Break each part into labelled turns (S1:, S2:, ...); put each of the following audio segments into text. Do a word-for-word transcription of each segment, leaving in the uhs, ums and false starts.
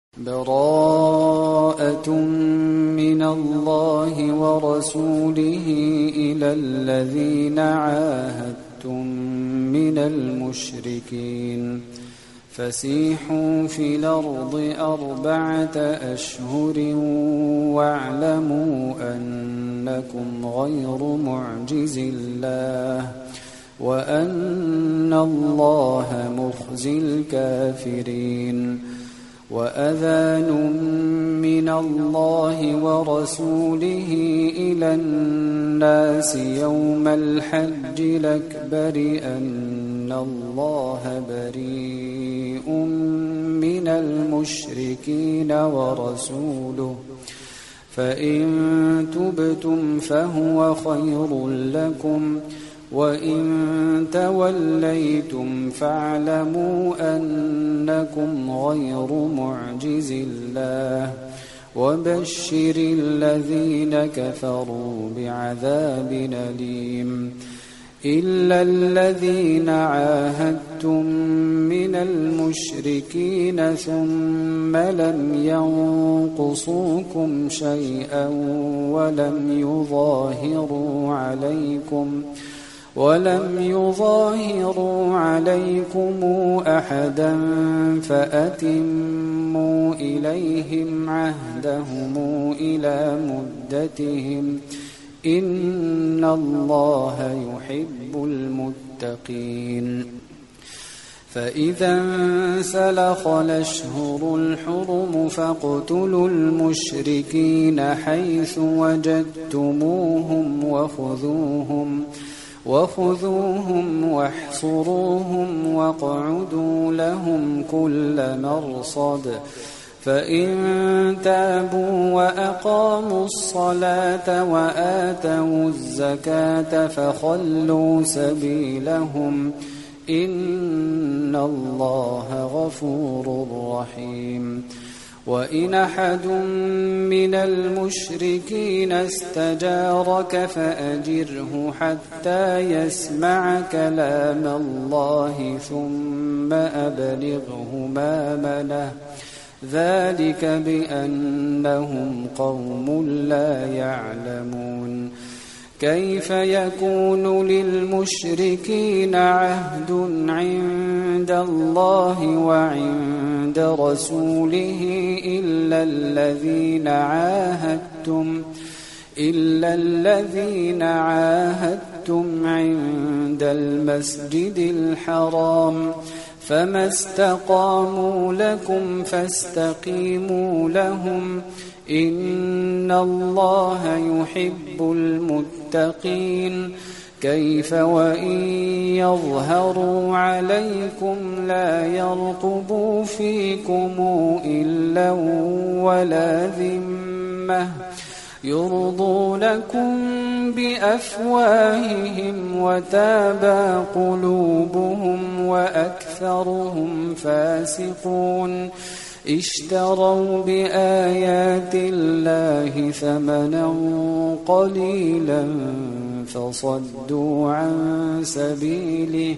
S1: براءة من الله ورسوله إلى الذين عاهدتم من المشركين فسيحوا في الأرض أربعة أشهر واعلموا أنكم غير معجز الله وأن الله مخزي الكافرين. وأذان من الله ورسوله إلى الناس يوم الحج الأكبر أن الله بريء من المشركين ورسوله فإن تبتم فهو خير لكم وإن توليتم فاعلموا أنكم غير معجز الله وبشر الذين كفروا بعذاب أليم. إلا الذين عاهدتم من المشركين ثم لم ينقصوكم شيئا ولم يظاهروا عليكم ولم يظاهروا عليكم أحدا فأتموا إليهم عهدهم إلى مدتهم إن الله يحب المتقين. فإذا انسلخ الأشهر الحرم فاقتلوا المشركين حيث وجدتموهم وخذوهم وخذوهم واحصروهم واقعدوا لهم كل مرصد فإن تابوا وأقاموا الصلاة وآتوا الزكاة فخلوا سبيلهم إن الله غفور رحيم. وإن أحد من المشركين استجارك فأجره حتى يسمع كلام الله ثم أبلغه مأمنه ذلك بأنهم قوم لا يعلمون. كيف يكون للمشركين عهد عند الله وعند رسوله إلا الذين عاهدتم إلا الذين عاهدتم عند المسجد الحرام فما استقاموا لكم فاستقيموا لهم إن الله يحب المتقين. كيف وإن يظهروا عليكم لا يرقبوا فيكم إلا ولا ذمة يرضونكم بأفواههم وتابى قلوبهم وأكثرهم فاسقون. اشتروا بآيات الله ثمنا قليلا فصدوا عن سبيله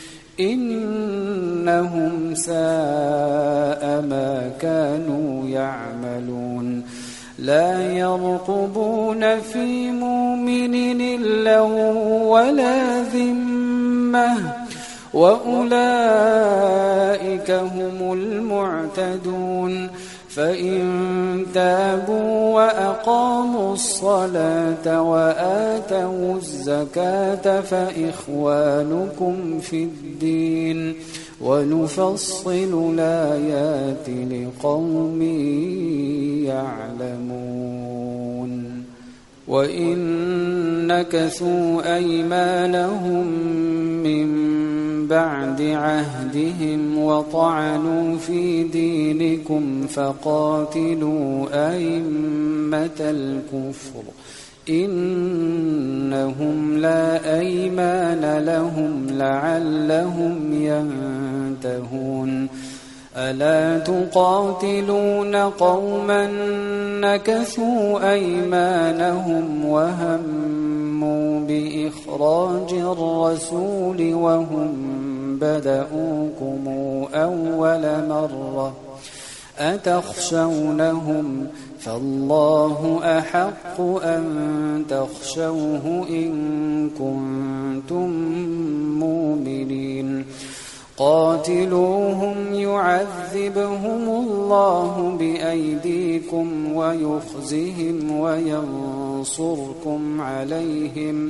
S1: إنهم ساء ما كانوا يعملون. لا يرقبون في مؤمن إلا ولا ذمة وأولئك هم المعتدون. فإن تابوا وأقاموا الصلاة وآتوا الزكاة فإخوانكم في الدين ونفصل الآيات لقوم يعلمون. وإن نكثوا أيمانهم من بعد عهدهم وطعنوا في دينكم فقاتلوا أئمة الكفر إنهم لا أيمان لهم لعلهم ينتهون. ألا تقاتلون قوما نكثوا أيمانهم وهموا بإخراج الرسول وهم بدؤوكم أول مرة أتخشونهم فالله أحق أن تخشوه إن كنتم مؤمنين قاتلوهم يعذبهم الله بأيديكم ويخزهم وينصركم عليهم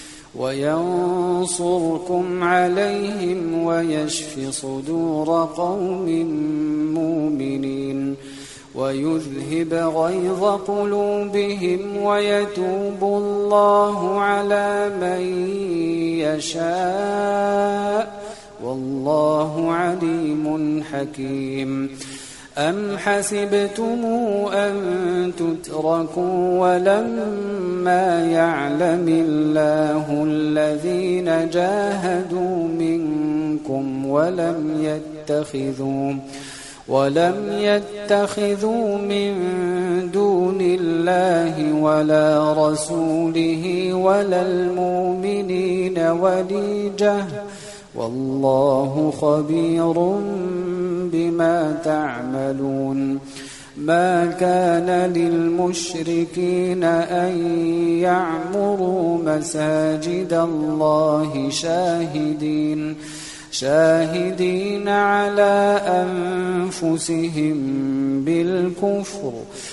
S1: وينصركم عليهم ويشف صدور قوم مؤمنين ويذهب غيظ قلوبهم ويتوب الله على من يشاء والله عليم حكيم أم حسبتم أن تتركوا ولما يعلم الله الذين جاهدوا منكم ولم يتخذوا ولم يتخذوا من دون الله ولا رسوله ولا المؤمنين وليجة والله خبير بما تعملون ما كان للمشركين أن يعمروا مساجد الله شاهدين شاهدين على أنفسهم بالكفر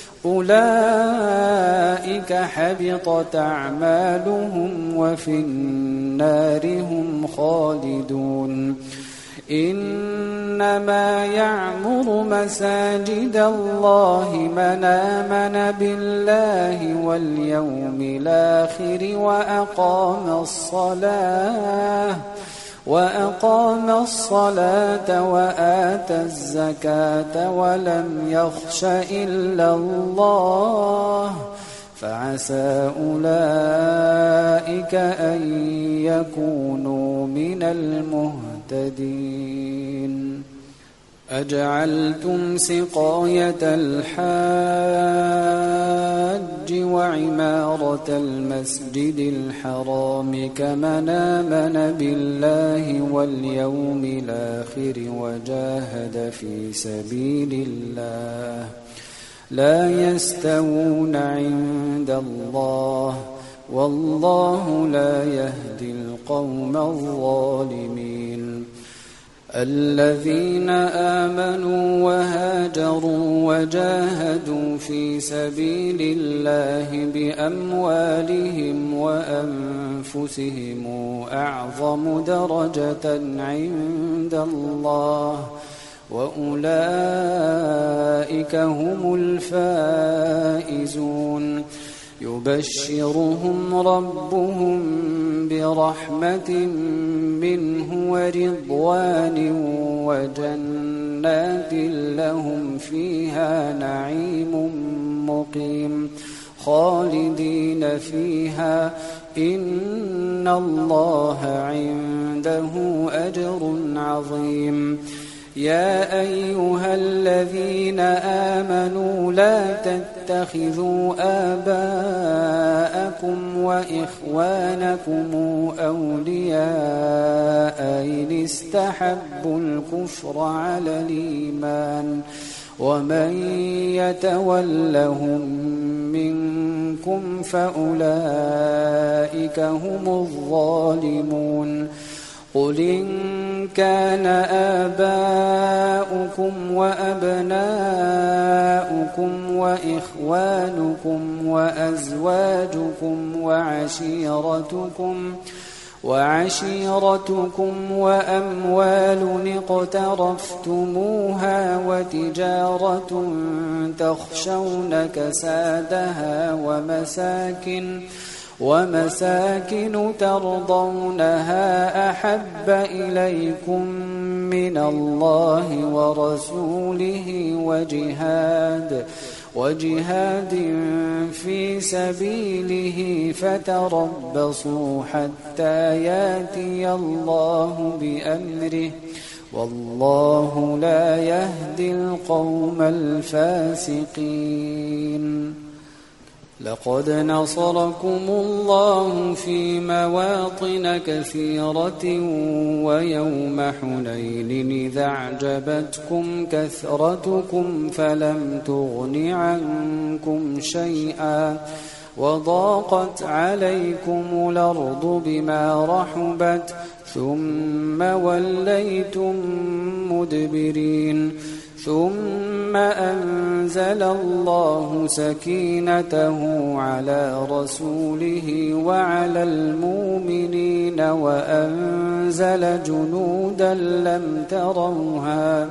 S1: أولئك حبطت أعمالهم وفي النار هم خالدون إنما يعمر مساجد الله من آمن بالله واليوم الآخر وأقام الصلاة وأقام الصلاة وآتى الزكاة ولم يخش إلا الله فعسى أولئك أن يكونوا من المهتدين أجعلتم سقاية الحاج وعمارة المسجد الحرام كمن آمن بالله واليوم الآخر وجاهد في سبيل الله لا يستوون عند الله والله لا يهدي القوم الظالمين الذين آمنوا وهاجروا وجاهدوا في سبيل الله بأموالهم وأنفسهم أعظم درجة عند الله وأولئك هم الفائزون يبشرهم ربهم برحمة منه ورضوان وجنات لهم فيها نعيم مقيم خالدين فيها إن الله عنده أجر عظيم يا أيها الذين آمنوا لا تتخذوا آباءكم وإخوانكم أولياء إن استحبوا الكفر على الإيمان ومن يتولهم منكم فأولئك هم الظالمون قل إن كان آباؤكم وأبناؤكم وإخوانكم وأزواجكم وعشيرتكم وعشيرتكم وأموال اقترفتموها وتجارة تخشون كسادها ومساكن ومساكن ترضونها أحب إليكم من الله ورسوله وجهاد وجهاد في سبيله فتربصوا حتى ياتي الله بأمره والله لا يهدي القوم الفاسقين لقد نصركم الله في مواطن كثيرة ويوم حنين إذا أعجبتكم كثرتكم فلم تغن عنكم شيئا وضاقت عليكم الأرض بما رحبت ثم وليتم مدبرين ثم أنزل الله سكينته على رسوله وعلى المؤمنين وأنزل جنودا لم تروها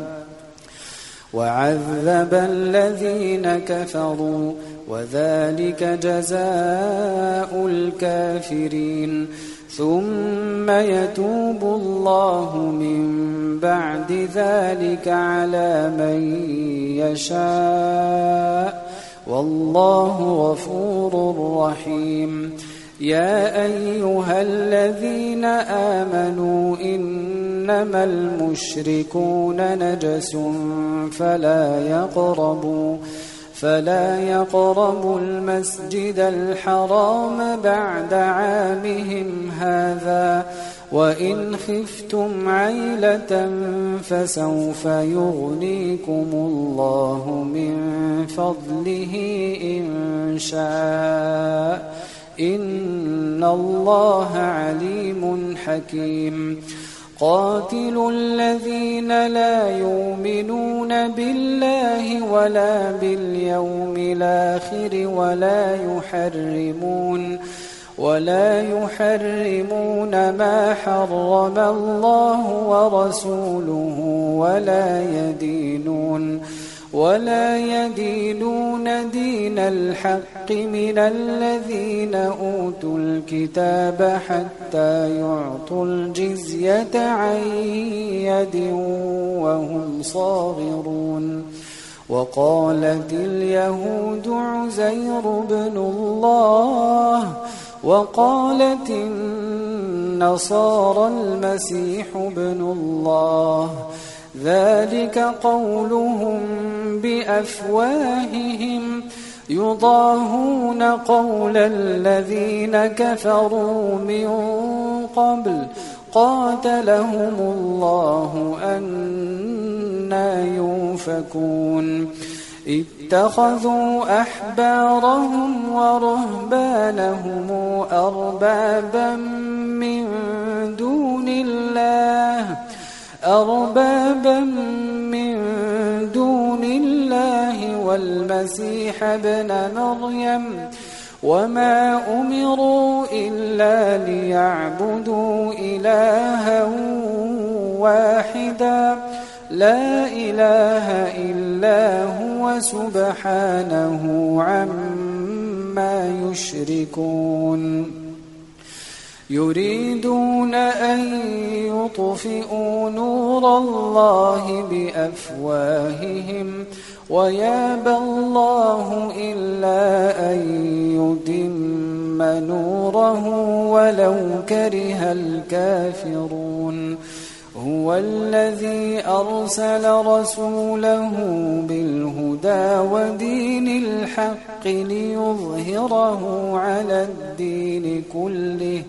S1: وعذب الذين كفروا وذلك جزاء الكافرين ثم يتوب الله من بعد ذلك على من يشاء والله غفور رحيم يا أيها الذين آمنوا إنما المشركون نجس فلا يقربوا فلا يقربوا المسجد الحرام بعد عامهم هذا وإن خفتم عيلة فسوف يغنيكم الله من فضله إن شاء إن الله عليم حكيم قاتلوا الذين لا يؤمنون بالله ولا باليوم الآخر ولا يحرمون ولا يحرمون ما حرم الله ورسوله ولا يدينون ولا يدينون دين الحق من الذين أوتوا الكتاب حتى يعطوا الجزية عن يد وهم صاغرون وقالت اليهود عزير بن الله وقالت النصارى المسيح بن الله ذلك قولهم بأفواههم يضاهون قول الذين كفروا من قبل قاتلهم الله أنى يؤفكون اتخذوا أحبارهم ورهبانهم أربابا من دون الله أربابا من دون الله والمسيح ابن مريم وما أمروا إلا ليعبدوا إلها واحدا لا إله إلا هو سبحانه عما يشركون يريدون أن يطفئوا نور الله بأفواههم ويابى الله إلا أن يتم نوره ولو كره الكافرون هو الذي أرسل رسوله بالهدى ودين الحق ليظهره على الدين كله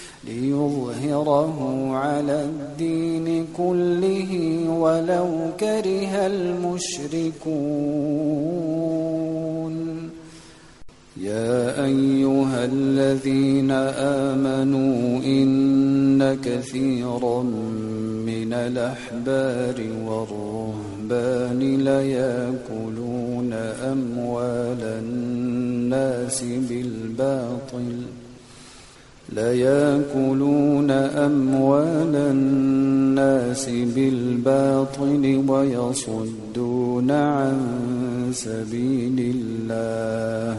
S1: ليظهره على الدين كله ولو كره المشركون يا أيها الذين آمنوا إن كثيرا من الأحبار والرهبان ليأكلون أموال الناس بالباطل ليأكلون أموال الناس بالباطل ويصدون عن سبيل الله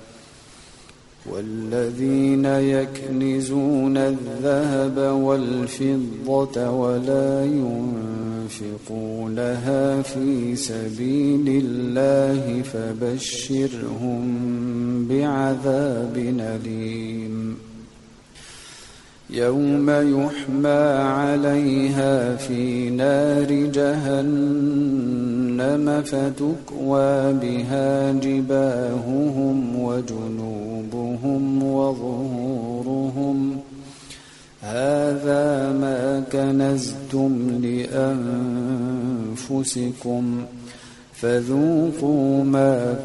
S1: والذين يكنزون الذهب والفضة ولا ينفقونها في سبيل الله فبشرهم بعذاب أليم يوم يحمى عليها في نار جهنم فتكوى بها جباههم وجنوبهم وظهورهم هذا ما كنزتم لأنفسكم فذوقوا ما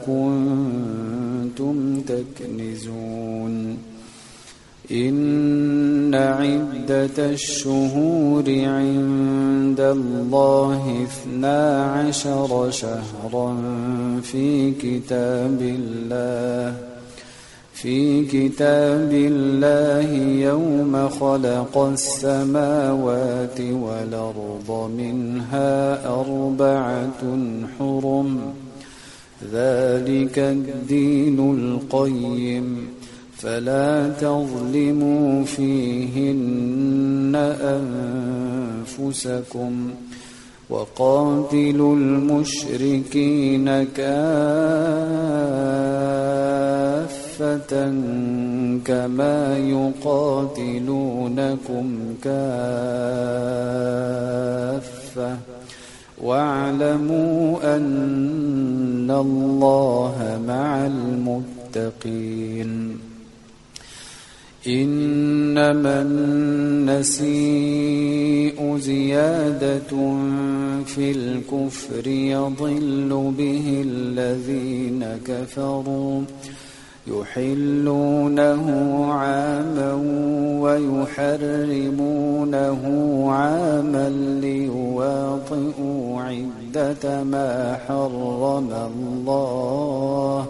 S1: كنتم تكنزون إن عدة الشهور عند الله اثنا عشر شهرا في كتاب الله في كتاب الله يوم خلق السماوات والأرض منها أربعة حرم ذلك الدين القيم فلا تظلموا فيهن أنفسكم وقاتلوا المشركين كافة كما يقاتلونكم كافة واعلموا أن الله مع المتقين إنما النسيء زيادة في الكفر يضل به الذين كفروا يحلونه عاما ويحرمونه عاما ليواطئوا عدة ما حرم الله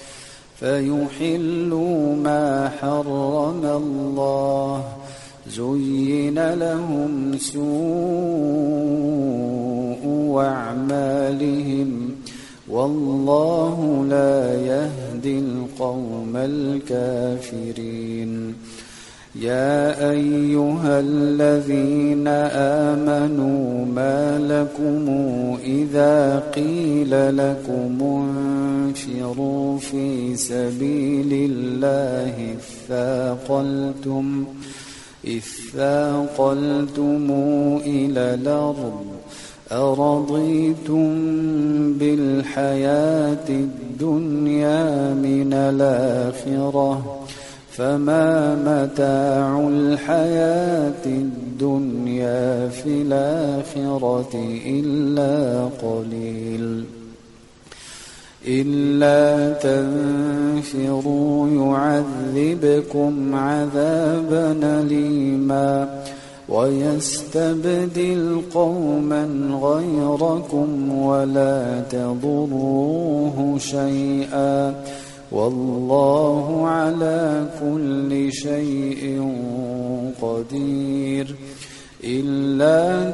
S1: فيحلوا ما حرم الله زين لهم سوء أعمالهم والله لا يهدي القوم الكافرين يا أيها الذين آمنوا ما لكم إذا قيل لكم انفروا في سبيل الله اثاقلتم اثاقلتم إلى الأرض أرضيتم بالحياة الدنيا من الآخرة فما متاع الحياة الدنيا في الآخرة إلا قليل إلا تنفروا يعذبكم عذابا أليما ويستبدل قوما غيركم ولا تضروه شيئا والله على كل شيء قدير إلا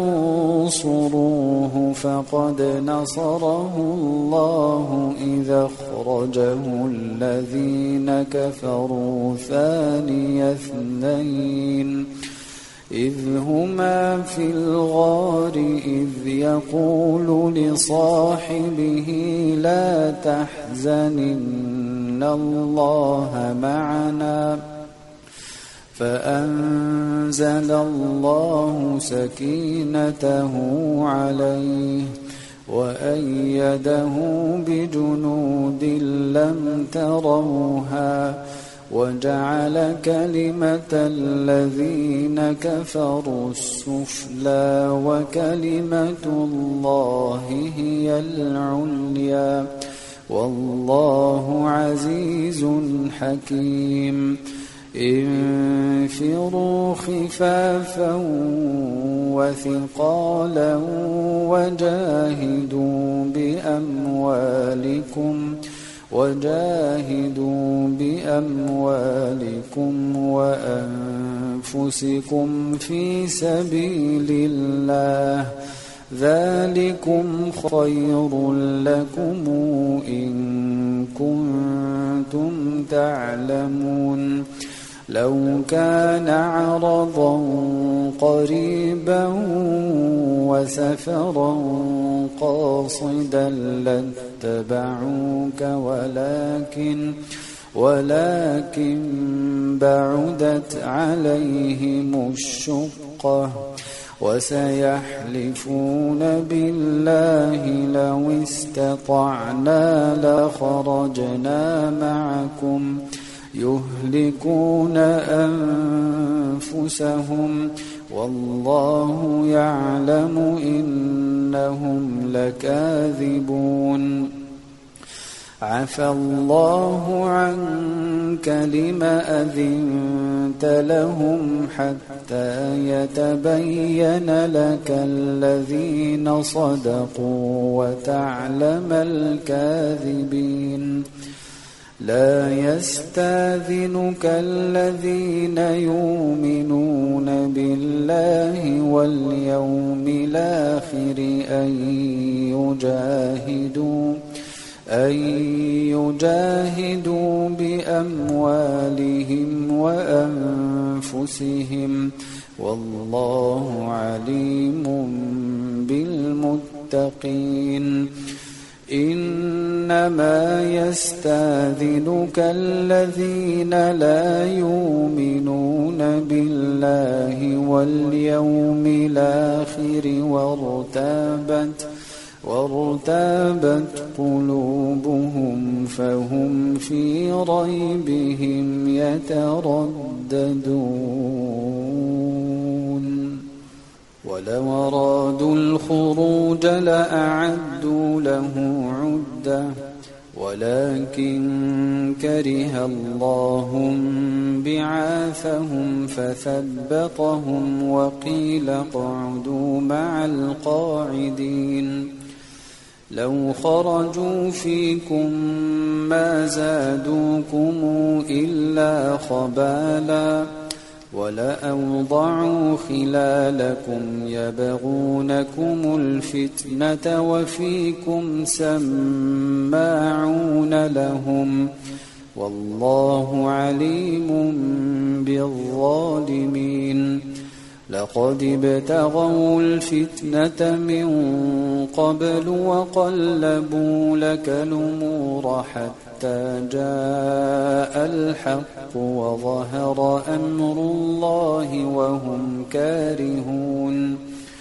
S1: تنصروه فقد نصره الله إذا أخرجه الذين كفروا ثاني اثنين إذ هما في الغار إذ يقول لصاحبه لا تحزن إن الله معنا فأنزل الله سكينته عليه وأيده بجنود لم تروها وجعل كلمة الذين كفروا السفلى وكلمة الله هي العليا والله عزيز حكيم انفروا خفافا وثقالا وجاهدوا بأموالكم وجاهدوا بأموالكم وأنفسكم في سبيل الله ذلكم خير لكم إن كنتم تعلمون لو كان عرضا قريبا وسفرا قاصدا لاتبعوك ولكن ولكن بعدت عليهم الشقة وسيحلفون بالله لو استطعنا لخرجنا معكم يهلكون أنفسهم والله يعلم إنهم لكاذبون عفى الله عنك لم أذنت لهم حتى يتبين لك الذين صدقوا وتعلم الكاذبين لا يستاذنك الذين يؤمنون بالله واليوم الآخر أن يجاهدوا أن يجاهدوا بأموالهم وأنفسهم والله عليم بالمتقين إنما يستاذنك الذين لا يؤمنون بالله واليوم الآخر وارتابت وارتابت قلوبهم فهم في ريبهم يترددون ولو أرادوا الخروج لأعدوا له عدة ولكن كره الله بعاثهم فثبطهم وقيل اقعدوا مع القاعدين لو خرجوا فيكم ما زادوكم إلا خبالا ولأوضعوا خلالكم يبغونكم الفتنة وفيكم سماعون لهم والله عليم بالظالمين لقد ابتغوا الفتنة من قبل وقلبوا لك الأمور حتى جاء الحق وظهر أمر الله وهم كارهون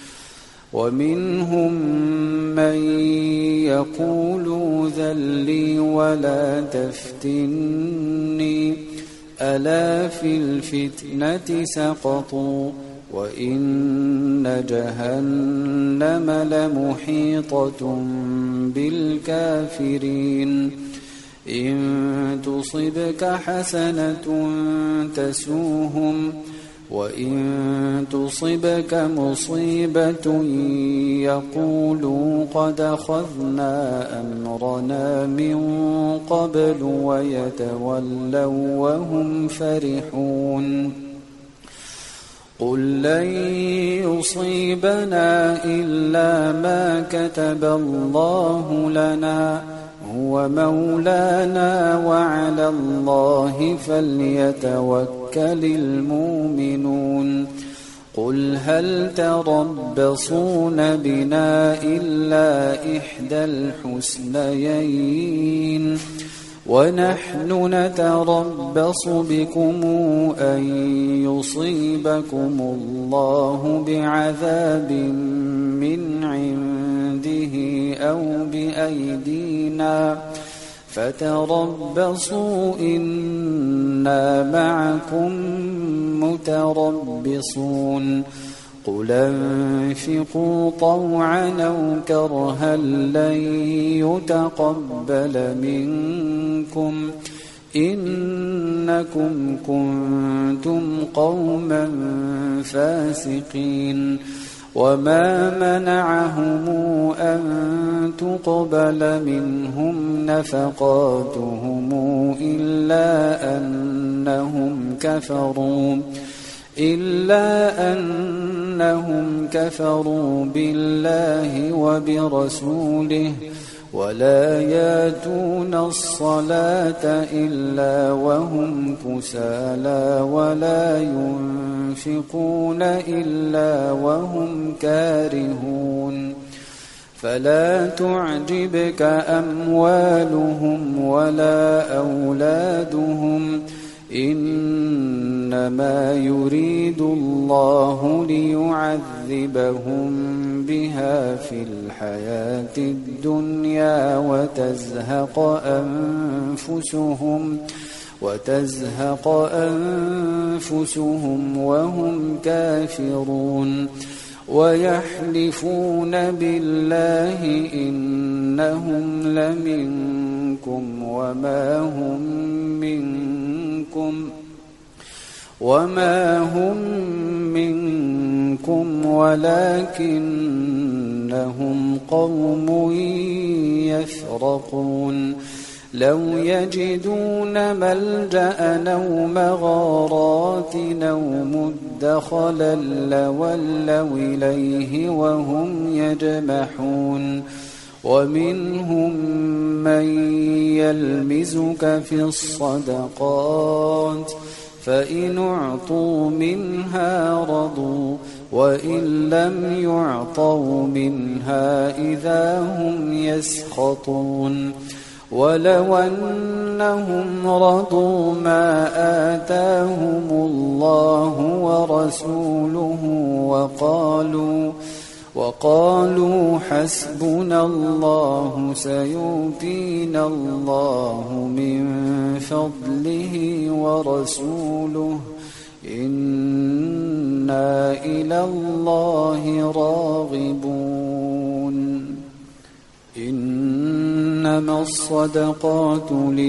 S1: ومنهم من يقول ائذن لي ولا تفتني ألا في الفتنة سقطوا وإن جهنم لمحيطة بالكافرين إن تصبك حسنة تسوهم وإن تصبك مصيبة يقولوا قد أخذنا أمرنا من قبل ويتولوا وهم فرحون قل لن يصيبنا إلا ما كتب الله لنا هو مولانا وعلى الله فليتوكل المؤمنون قل هل تربصون بنا إلا إحدى الحسنيين ونحن نتربص بكم أن يصيبكم الله بعذاب من عنده أو بأيدينا فتربصوا إنا معكم متربصون قل انفقوا طوعا أو كرها لن يتقبل منكم إنكم كنتم قوما فاسقين وما منعهم أن تقبل منهم نفقاتهم إلا أنهم كفروا إلا أنهم كفروا بالله وبرسوله ولا ياتون الصلاة إلا وهم كسالى ولا ينفقون إلا وهم كارهون فلا تعجبك أموالهم ولا أولادهم إنما يريد الله ليعذبهم بها في الحياة الدنيا وتزهق أنفسهم وتزهق أنفسهم وهم كافرون ويحلفون بالله إنهم لمنكم وما هم منكم وما هم منكم ولكنهم قوم يفرقون لو يجدون ملجأ أو مغارات أو مدخلا لولوا إليه وهم يجمحون ومنهم من يلمزك في الصدقات فإن أعطوا منها رضوا وإن لم يعطوا منها إذا هم يسخطون ولو أنهم رضوا ما آتاهم الله ورسوله وقالوا وقالوا حسبنا الله سيؤتينا الله من فضله ورسوله إنا إلى الله راغبون إنما الصدقات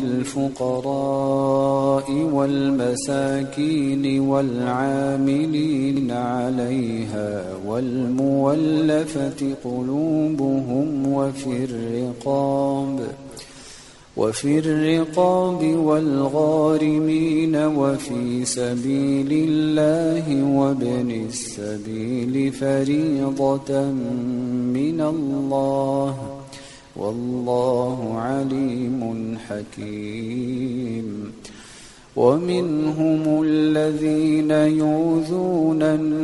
S1: للفقراء والمساكين والعاملين عليها والمولفة قلوبهم وفي الرقاب وفي الرقاب والغارمين وفي سبيل الله وابن السبيل فريضة من الله والله عليم حكيم ومنهم الذين يؤذون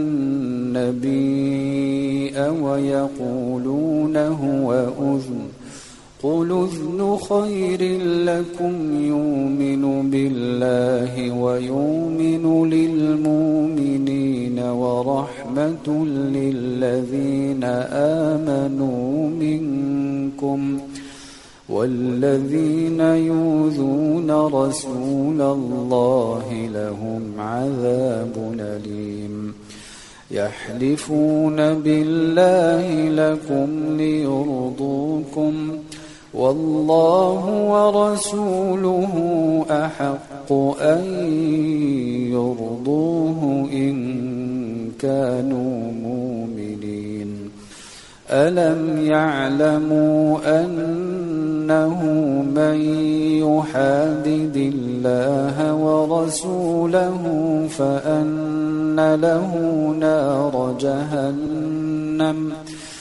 S1: النبي ويقولون هو أذن قل أذن خير لكم يؤمن بالله ويؤمن للمؤمنين ورحمة للذين آمنوا منكم والذين يؤذون رسول الله لهم عذاب أليم يحلفون بالله لكم ليرضوكم والله ورسوله أحق أن يرضوه إن كانوا مؤمنين ألم يعلموا أنه من يحادد الله ورسوله فأن له نار جهنم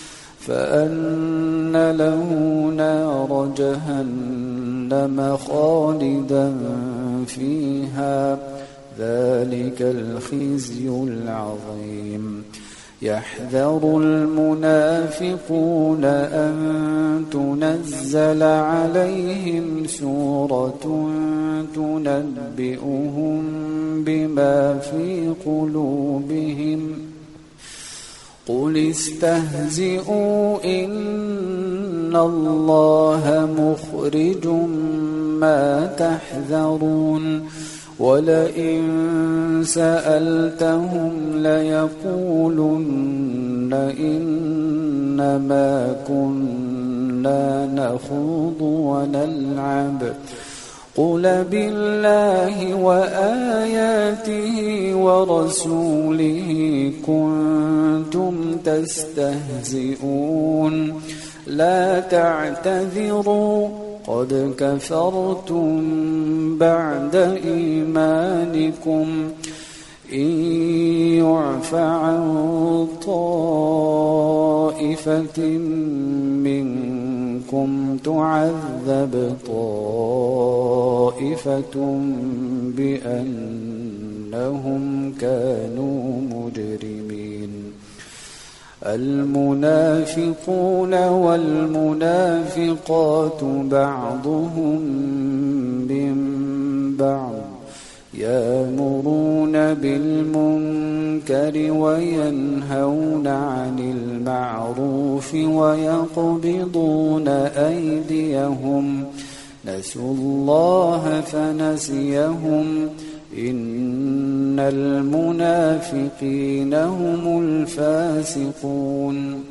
S1: فأن له نار جهنم خالدا فيها ذلك الخزي العظيم يحذر المنافقون أن تنزل عليهم سورة تنبئهم بما في قلوبهم قل استهزئوا إن الله مخرج ما تحذرون ولئن سألتهم ليقولن إنما كنا نخوض ونلعب قل بالله وآياته ورسوله كنتم تستهزئون لا تعتذروا قد كفرتم بعد إيمانكم إن يعف عن طائفة منكم تعذب طائفة بأنهم كانوا مجرمين المنافقون والمنافقات بعضهم من بعض يأمرون بالمنكر وينهون عن المعروف ويقبضون أيديهم نسوا الله فنسيهم إن المنافقين هم الفاسقون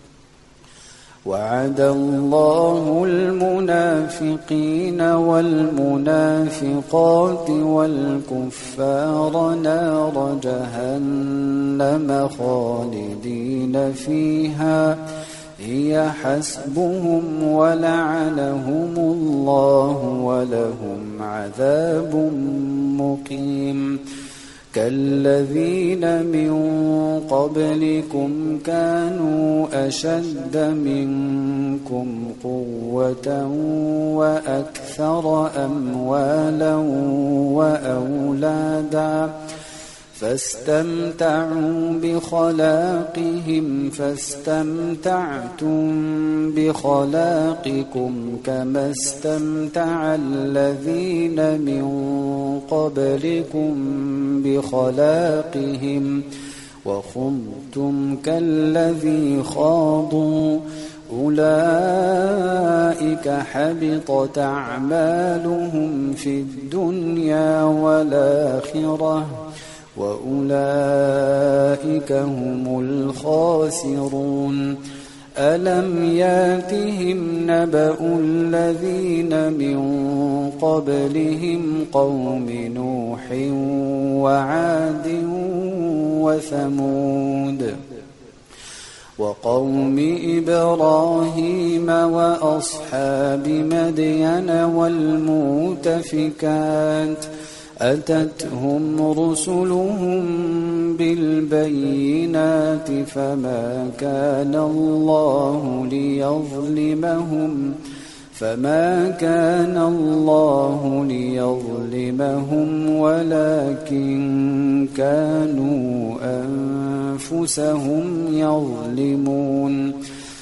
S1: وعد الله المنافقين والمنافقات والكفار نار جهنم خالدين فيها هي حسبهم ولعنهم الله ولهم عذاب مقيم كالذين من قبلكم كانوا أشد منكم قوة وأكثر أموالا وأولادا فاستمتعوا بخلاقهم فاستمتعتم بخلاقكم كما استمتع الذين من قبلكم بخلاقهم وخضتم كالذي خاضوا أولئك حبطت أعمالهم في الدنيا والآخرة وأولئك هم الخاسرون ألم ياتهم نبأ الذين من قبلهم قوم نوح وعاد وثمود وقوم إبراهيم وأصحاب مدين والمؤتفكات أتتهم رسلهم بالبينات فما كان الله ليظلمهم فما كان الله ليظلمهم ولكن كانوا أنفسهم يظلمون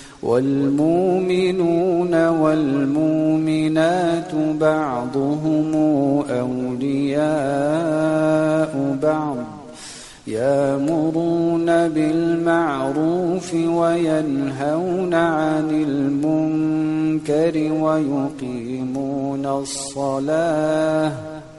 S1: والمؤمنون والمؤمنات بعضهم أولياء بعض يأمرون بالمعروف وينهون عن المنكر ويقيمون الصلاة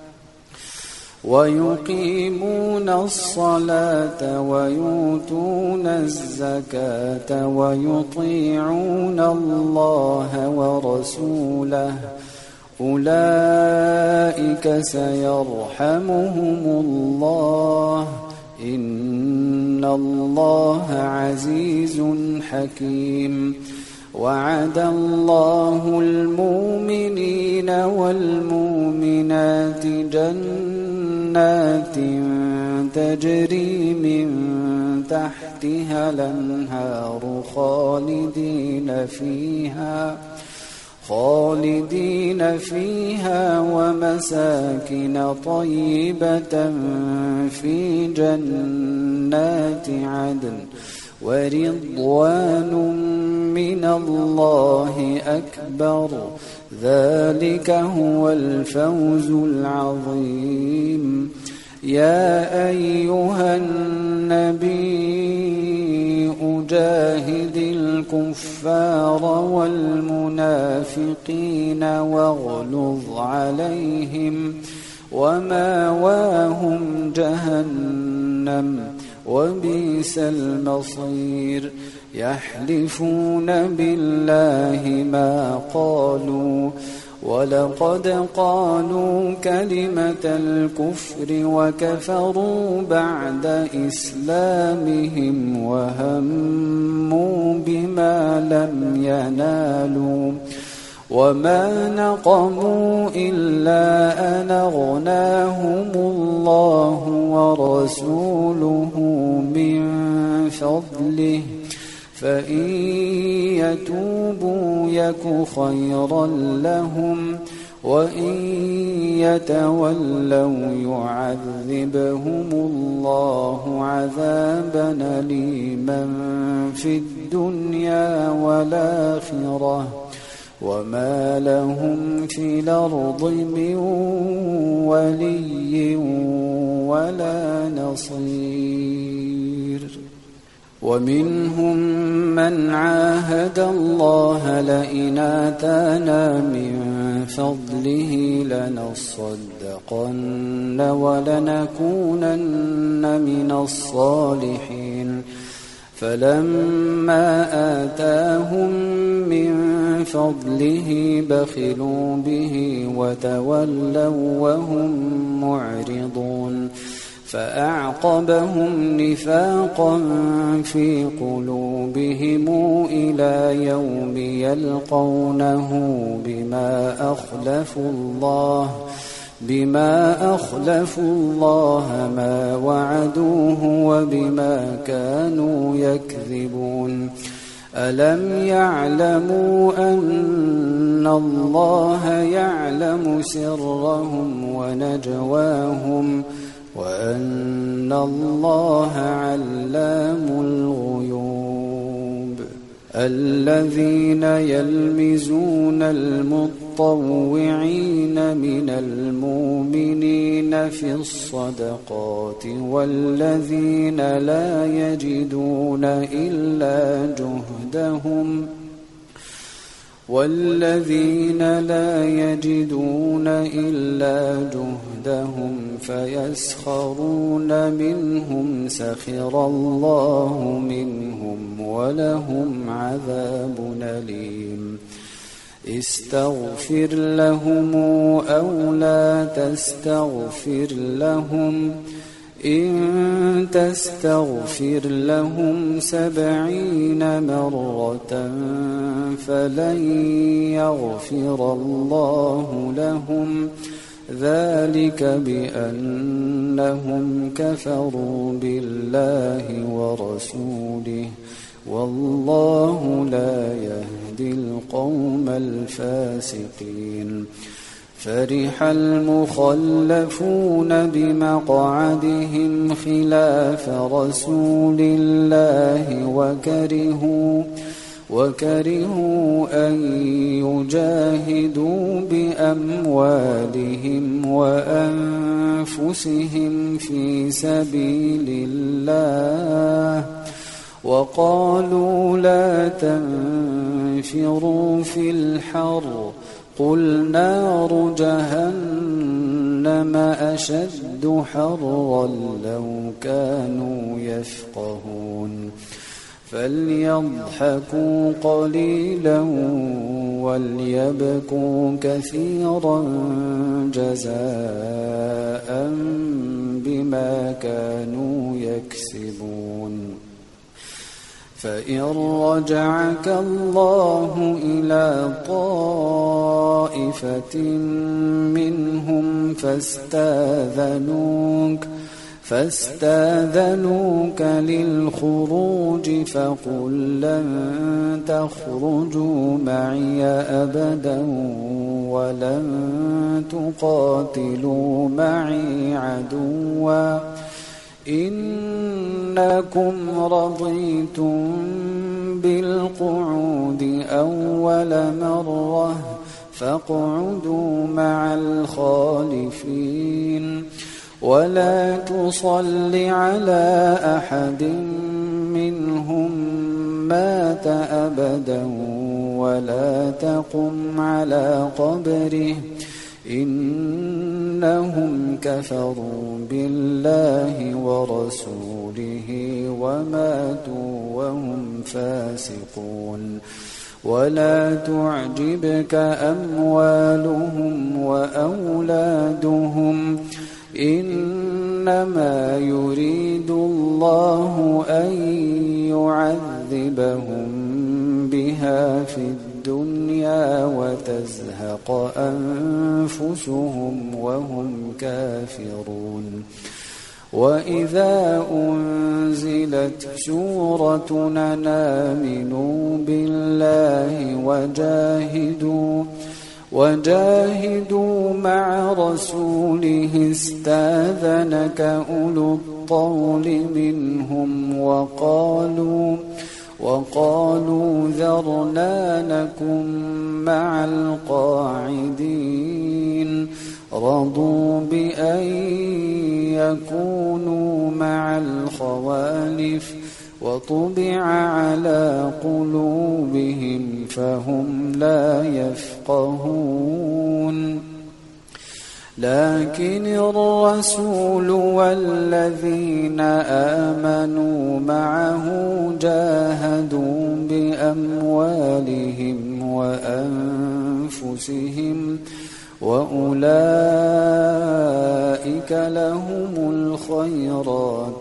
S1: ويقيمون الصلاة ويؤتون الزكاة ويطيعون الله ورسوله أولئك سيرحمهم الله إن الله عزيز حكيم وعد الله المؤمنين والمؤمنات جنات تجري من تحتها الأنهار خالدين فيها خالدين فيها ومساكن طيبة في جنات عدن ورضوان من الله أكبر ذلك هو الفوز العظيم يا أيها النبي جاهد الكفار والمنافقين واغلظ عليهم ومأواهم جهنم وبئس المصير يحلفون بالله ما قالوا ولقد قالوا كلمة الكفر وكفروا بعد إسلامهم وهموا بما لم ينالوا وما نقموا إلا أن أغناهم الله ورسوله من فضله فإن يتوبوا يك خيرا لهم وإن يتولوا يعذبهم الله عذابا أليما في الدنيا والآخرة وما لهم في الأرض من ولي ولا نصير. ومنهم من عاهد الله لئن آتانا من فضله لنصدقن ولنكونن من الصالحين فلما آتاهم من فضله بخلوا به وتولوا وهم معرضون فأعقبهم نفاقا في قلوبهم إلى يوم يلقونه بما أخلفوا الله بما أخلفوا الله ما وعدوه وبما كانوا يكذبون. ألم يعلموا أن الله يعلم سرهم ونجواهم وأن الله علام الغيوب. الذين يلمزون المطوعين من المؤمنين في الصدقات والذين لا يجدون إلا جهدهم والذين لا يجدون إلا جهدهم فيسخرون منهم سخر الله منهم ولهم عذاب أليم. استغفر لهم أو لا تستغفر لهم إن تستغفر لهم سبعين مرة فلن يغفر الله لهم ذلك بأنهم كفروا بالله ورسوله والله لا يهدي القوم الفاسقين. فرح المخلفون بمقعدهم خلاف رسول الله وكرهوا وكرهوا أن يجاهدوا بأموالهم وأنفسهم في سبيل الله وقالوا لا تنفروا في الحر قل نار جهنم أشد حرا لو كانوا يفقهون. فليضحكوا قليلا وليبكوا كثيرا جزاء بما كانوا يكسبون. فإن رجعك الله إلى طائفة منهم فاستاذنوك فاستاذنوك للخروج فقل لن تخرجوا معي أبدا ولن تقاتلوا معي عدوا إنكم رضيتم بالقعود أول مرة فاقعدوا مع الخالفين ولا تصل على أحد منهم مات أبدا ولا تقم على قبره إنهم كفروا بالله ورسوله وماتوا وهم فاسقون. ولا تعجبك أموالهم وأولادهم إنما يريد الله أن يعذبهم بها في الدنيا وتزهق أنفسهم وهم كافرون. وإذا أنزلت سورة أن آمنوا بالله وجاهدوا وجاهدوا مع رسوله استاذنك أولو الطول منهم وقالوا وقالوا ذرنا نكن مع القاعدين رضوا بأن يكونوا مع الخوالف وطبع على قلوبهم فهم لا يفقهون لكن الرسول والذين آمنوا معه جاهدوا بأموالهم وأنفسهم وأولئك لهم الخيرات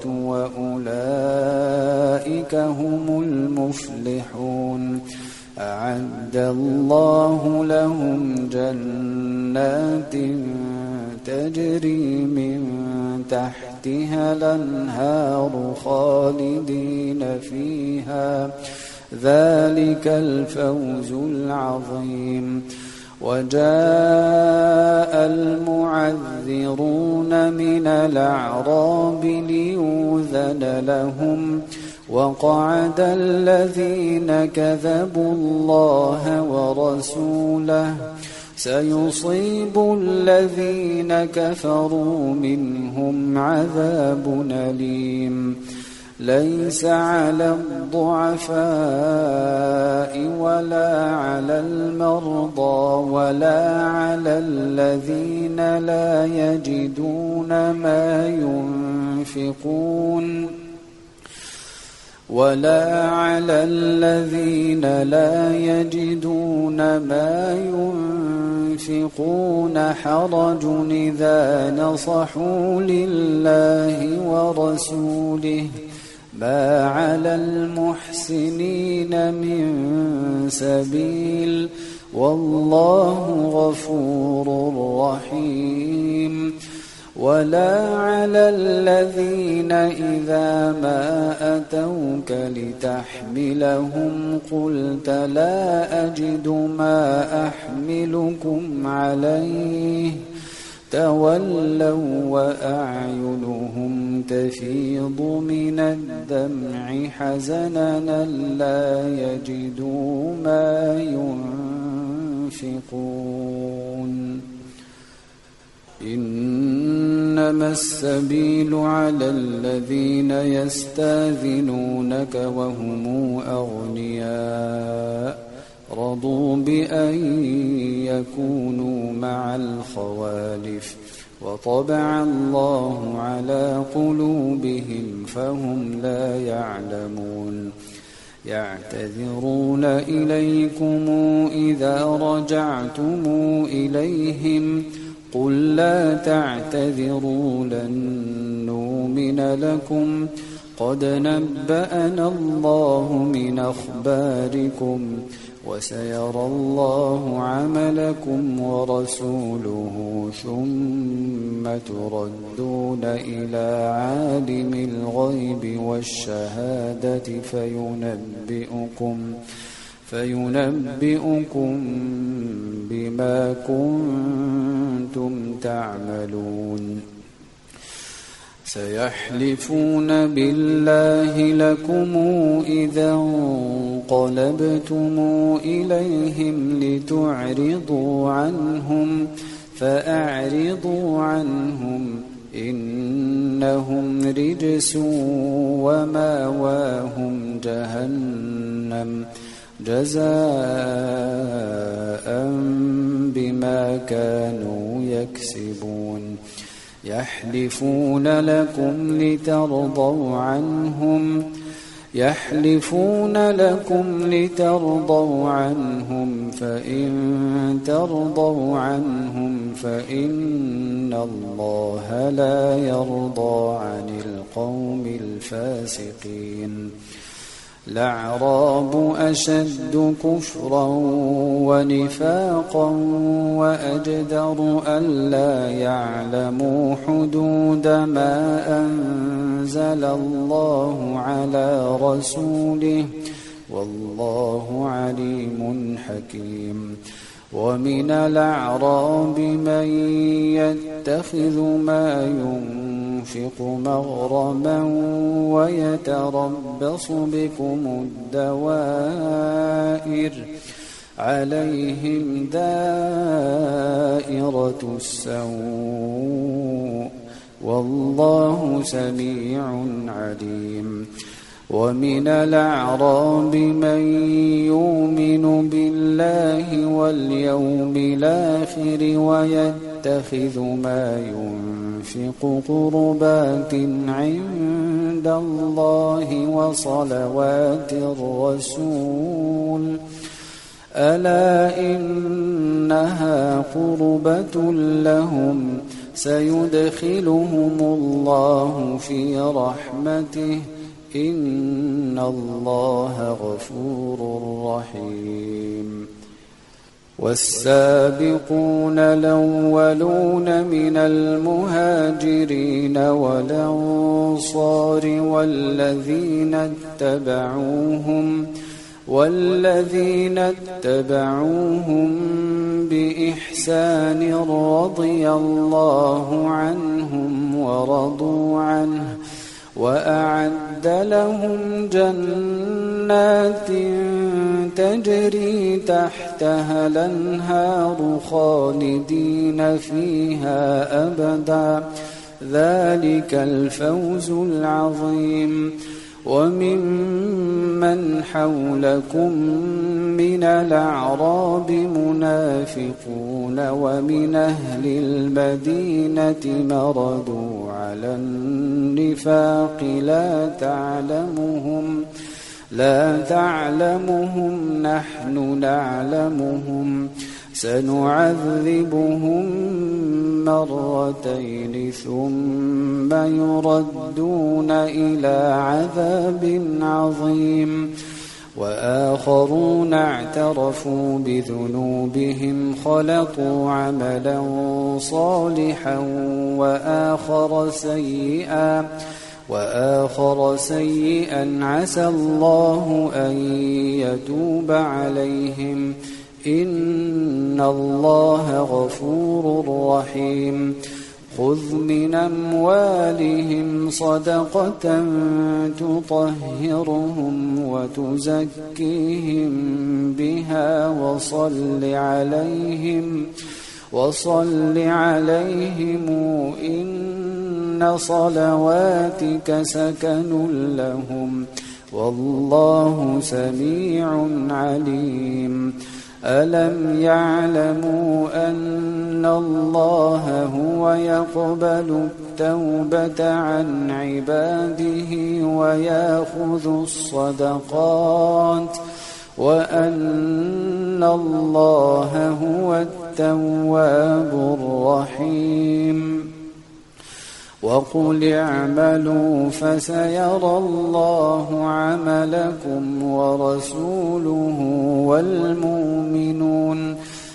S1: وأولئك هم المفلحون أعد الله لهم جنات تجري من تحتها الأنهار خالدين فيها ذلك الفوز العظيم وجاء المعذرون من الأعراب ليؤذن لهم وقعد الذين كذبوا الله ورسوله سيصيب الذين كفروا منهم عذاب أليم ليس على الضعفاء ولا على المرضى ولا على الذين لا يجدون ما ينفقون ولا على الذين لا يجدون ما ينفقون حرج إذا نصحوا لله ورسوله ما على المحسنين من سبيل والله غفور رحيم ولا على الذين إذا ما أتوك لتحملهم قلت لا أجد ما أحملكم عليه تولوا وأعينهم تفيض من الدمع حزنا لا يجدوا ما ينفقون إنما السبيل على الذين يستاذنونك وهم أغنياء رضوا بأن يكونوا مع الخوالف وطبع الله على قلوبهم فهم لا يعلمون يعتذرون إليكم إذا رجعتم إليهم قل لا تعتذروا لن نؤمن لكم قد نبأنا الله من أخباركم وسيرى الله عملكم ورسوله ثم تردون إلى عالم الغيب والشهادة فينبئكم فينبئكم بما كنتم تعملون سيحلفون بالله لكم إذا انقلبتم إليهم لتعرضوا عنهم فأعرضوا عنهم إنهم رجس ومأواهم جهنم جزاء بما كانوا يكسبون يحلفون لكم لترضوا عنهم يحلفون لكم لترضوا عنهم فإن ترضوا عنهم فإن الله لا يرضى عن القوم الفاسقين الأعراب أشد كفرا ونفاقا وأجدر ألا يعلموا حدود ما أنزل الله على رسوله والله عليم حكيم ومن الأعراب من يتخذ ما ينفق مغرما ويتربص بكم الدوائر عليهم دائرة السوء والله سميع عليم. ومن الأعراب من يؤمن بالله واليوم الآخر ويتخذ ما ينفق قربات عند الله وصلوات الرسول ألا إنها قربة لهم سيدخلهم الله في رحمته إن الله غفور رحيم. والسابقون الأولون من المهاجرين والأنصار والذين اتبعوهم والذين اتبعوهم بإحسان رضي الله عنهم ورضوا عنه وأعد لهم جنات تجري تحتها الأنهار خالدين فيها أبدا ذلك الفوز العظيم. وممن حولكم من الأعراب منافقون ومن أهل المدينة مردوا على النفاق لا تعلمهم لا تعلمهم نحن نعلمهم سنعذبهم مرتين ثم يردون إلى عذاب عظيم. وآخرون اعترفوا بذنوبهم خلطوا عملا صالحا وآخر سيئا وآخر سيئا عسى الله أن يتوب عليهم إن الله غفور رحيم. خذ من أموالهم صدقة تطهرهم وتزكيهم بها وصل عليهم وصل عليهم إن صلواتك سكن لهم والله سميع عليم. ألم يعلموا أن الله هو يقبل التوبة عن عباده ويأخذ الصدقات وأن الله هو التواب الرحيم. وقل اعملوا فسيرى الله عملكم ورسوله والمؤمنون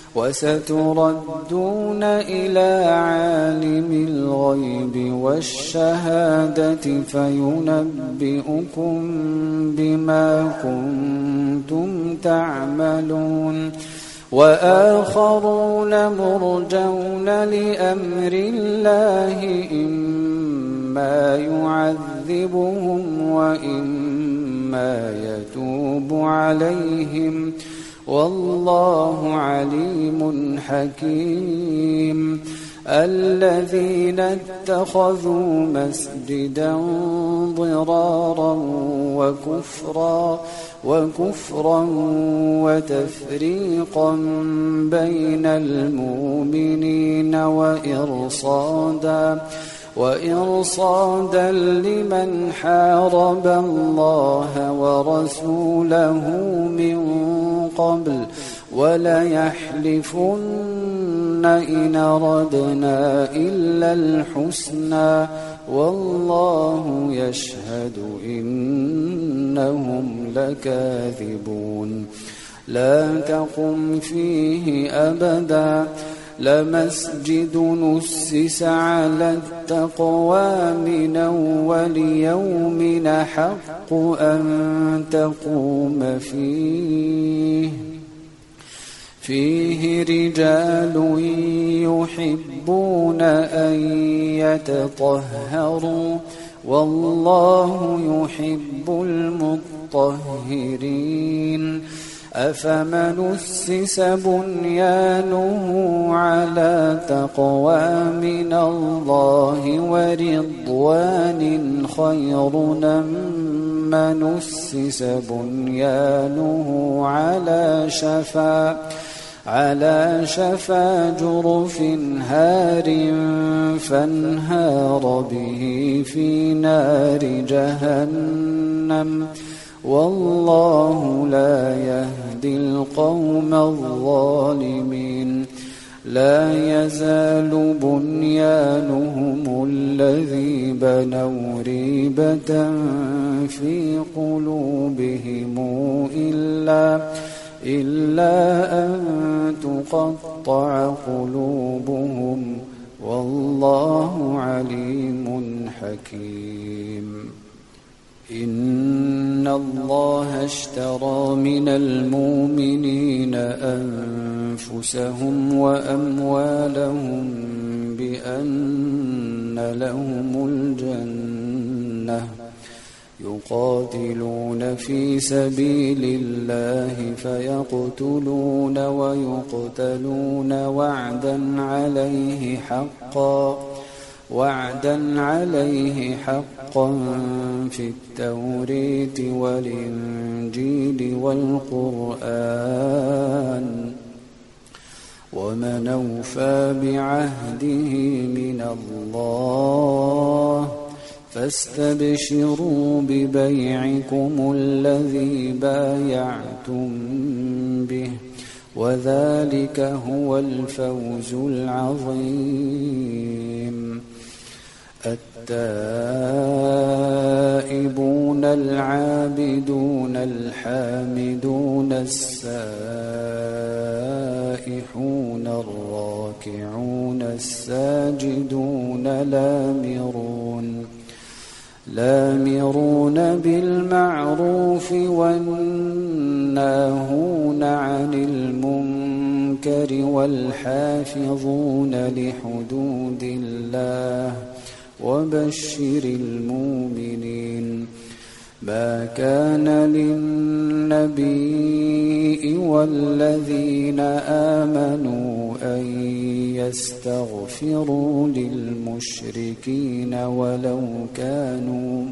S1: وستردون إلى عالم الغيب والشهادة فينبئكم بما كنتم تعملون. وآخرون مرجون لأمر الله إما يعذبهم وإما يتوب عليهم والله عليم حكيم. الذين اتخذوا مسجدا ضرارا وكفرا وكفرا وتفريقا بين المؤمنين وإرصادا وإرصادا لمن حارب الله ورسوله من قبل وليحلفن إن أردنا إلا الحسنى والله يشهد إنهم لكاذبون. لا تقم فيه أبدا لمسجد نسس على التقوى من أول يوم أحق أن تقوم فيه فيه رجال يحبون أن يتطهروا والله يحب المطهرين أفمن أسس بنيانه على تقوى من الله ورضوان خير أم من أسس بنيانه على شفا على شفا جرف هار فانهار به في نار جهنم والله لا يهدي القوم الظالمين لا يزال بنيانهم الذي بنوا ريبة في قلوبهم إلا إلا أن تقطع قلوبهم والله عليم حكيم إن الله اشترى من المؤمنين أنفسهم وأموالهم بأن لهم الجنة يقاتلون في سبيل الله فيقتلون ويقتلون وعدا عليه حقا وعدا عليه حقا في التوريت والإنجيل والقرآن ومن أوفى بعهده من الله فاستبشروا ببيعكم الذي بايعتم به وذلك هو الفوز العظيم التائبون العابدون الحامدون السائحون الراكعون الساجدون لامرون لامرون بالمعروف والناهون عن المنكر والحافظون لحدود الله وبشر المؤمنين ما كان للنبي والذين آمنوا أن يستغفروا للمشركين ولو كانوا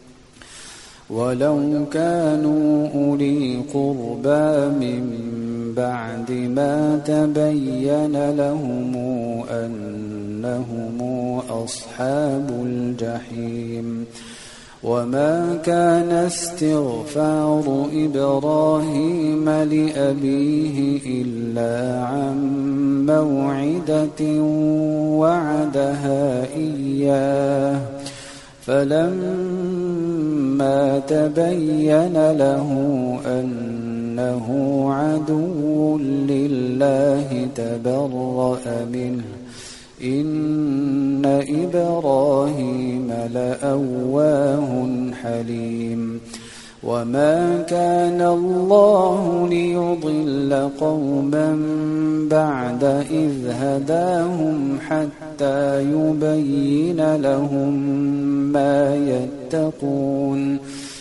S1: ولو كانوا أولي قربى من بعد ما تبين لهم أنهم أصحاب الجحيم وما كان استغفار إبراهيم لأبيه إلا عن موعدة وعدها إياه فلما تبين له أنه عدو لله تبرأ منه إن إبراهيم لأواه حليم وما كان الله ليضل قوما بعد إذ هداهم حتى يبين لهم ما يتقون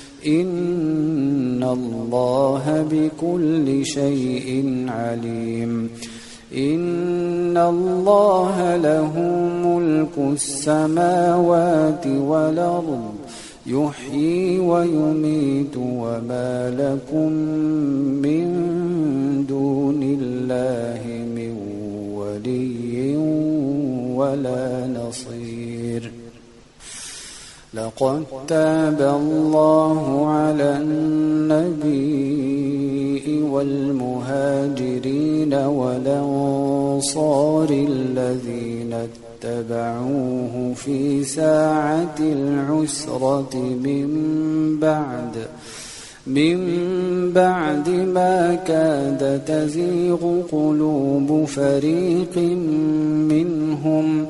S1: إن الله بكل شيء عليم إن الله له ملك السماوات والأرض يحيي ويميت وما لكم من دون الله من ولي ولا نصير لقد تاب الله على النبي والمهاجرين والأنصار الذين اتبعوه في ساعة العسرة من بعد من بعد ما كاد تزيغ قلوب فريق منهم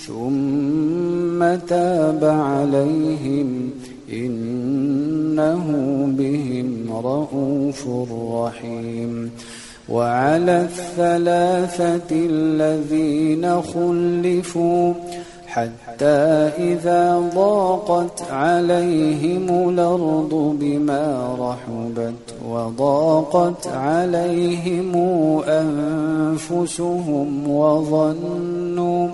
S1: ثم تاب عليهم إنه بهم رءوف رحيم وعلى الثلاثة الذين خلفوا حتى إذا ضاقت عليهم الأرض بما رحبت وضاقت عليهم أنفسهم وظنوا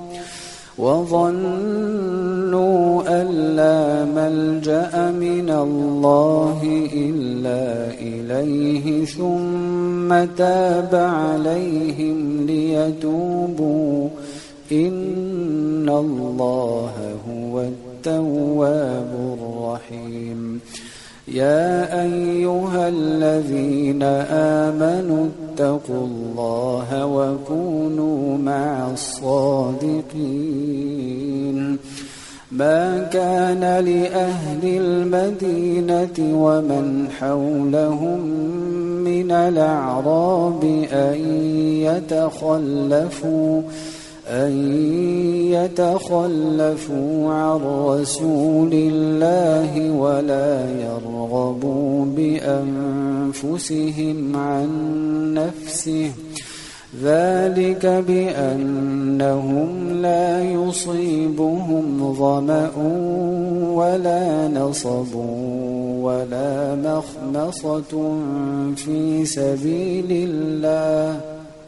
S1: وظنوا أن لا ملجأ من الله إلا إليه ثم تاب عليهم ليتوبوا إن الله هو التواب الرحيم. يا أيها الذين آمنوا اتقوا الله وكونوا مع الصادقين. ما كان لأهل المدينة ومن حولهم من الأعراب أن يتخلفوا أن يتخلفوا عن رسول الله ولا يرغبوا بأنفسهم عن نفسه ذلك بأنهم لا يصيبهم ظمأ ولا نصب ولا مخمصة في سبيل الله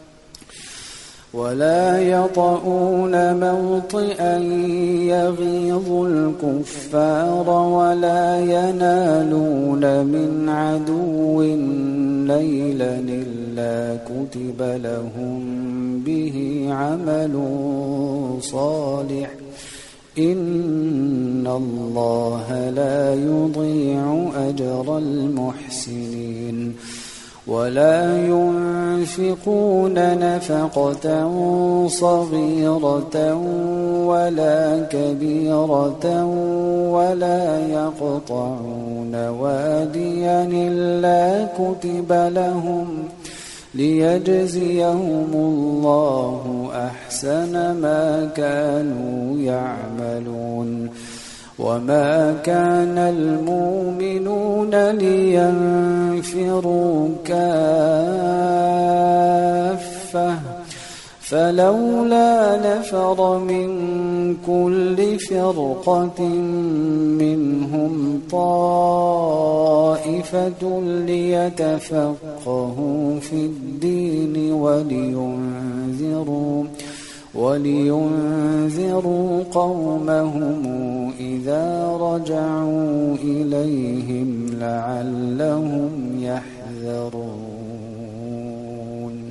S1: ولا يطؤون موطئا يغيظ الكفار ولا ينالون من عدو نيلا إلا كتب لهم به عمل صالح إن الله لا يضيع أجر المحسنين. ولا ينفقون نفقة صغيرة ولا كبيرة ولا يقطعون واديا إلا كتب لهم ليجزيهم الله أحسن ما كانوا يعملون. وما كان المؤمنون لينفروا كافة فلولا نفر من كل فرقة منهم طائفة ليتفقهوا في الدين ولينذروا ولينذروا قومهم إذا رجعوا إليهم لعلهم يحذرون.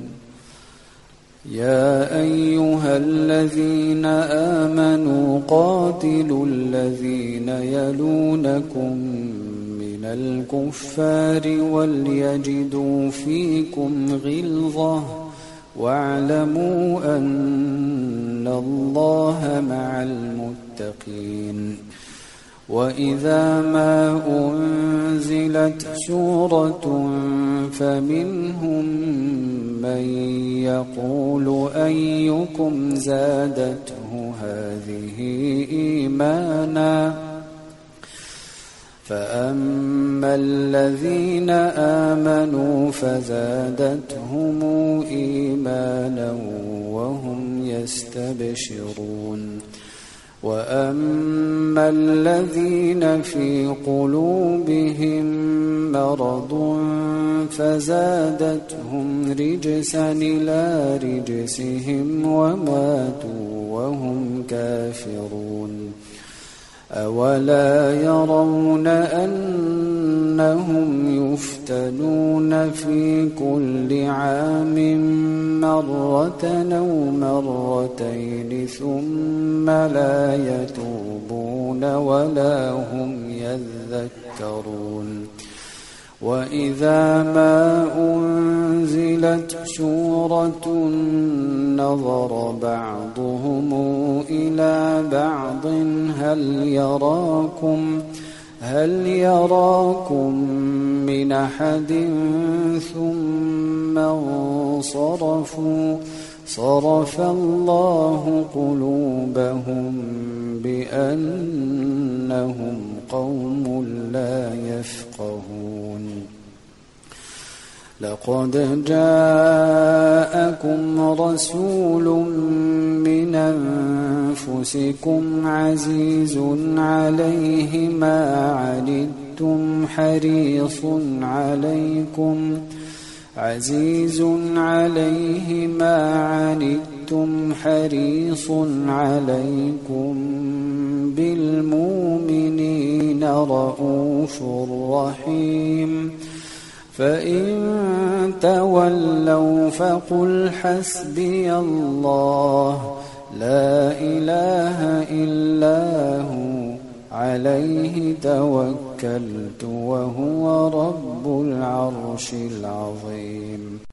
S1: يا أيها الذين آمنوا قاتلوا الذين يلونكم من الكفار وليجدوا فيكم غلظة واعلموا أن الله مع المتقين. وإذا ما أنزلت سورة فمنهم من يقول أيكم زادته هذه إيمانا فأما الذين آمنوا فزادتهم إيمانا وهم يستبشرون. وأما الذين في قلوبهم مرض فزادتهم رجسا إلى رجسهم وماتوا وهم كافرون. أولا يرون أنهم يفتنون في كل عام مرة أو مرتين ثم لا يتوبون ولا هم يذكرون. وإذا ما أنزلت سورة نظر بعضهم إلى بعض هل يراكم هل يراكم من أحد ثم انصرفوا صرف الله قلوبهم بأنهم قوم لا يفقهون. لقد جاءكم رسول من أنفسكم عزيز عليه ما عنتم حريص عليكم عزيز عليه ما عنتم حريص عليكم بالمؤمنين رءوف رحيم فإن تولوا فقل حسبي الله لا إله إلا هو عليه توكلت وهو رب العرش العظيم.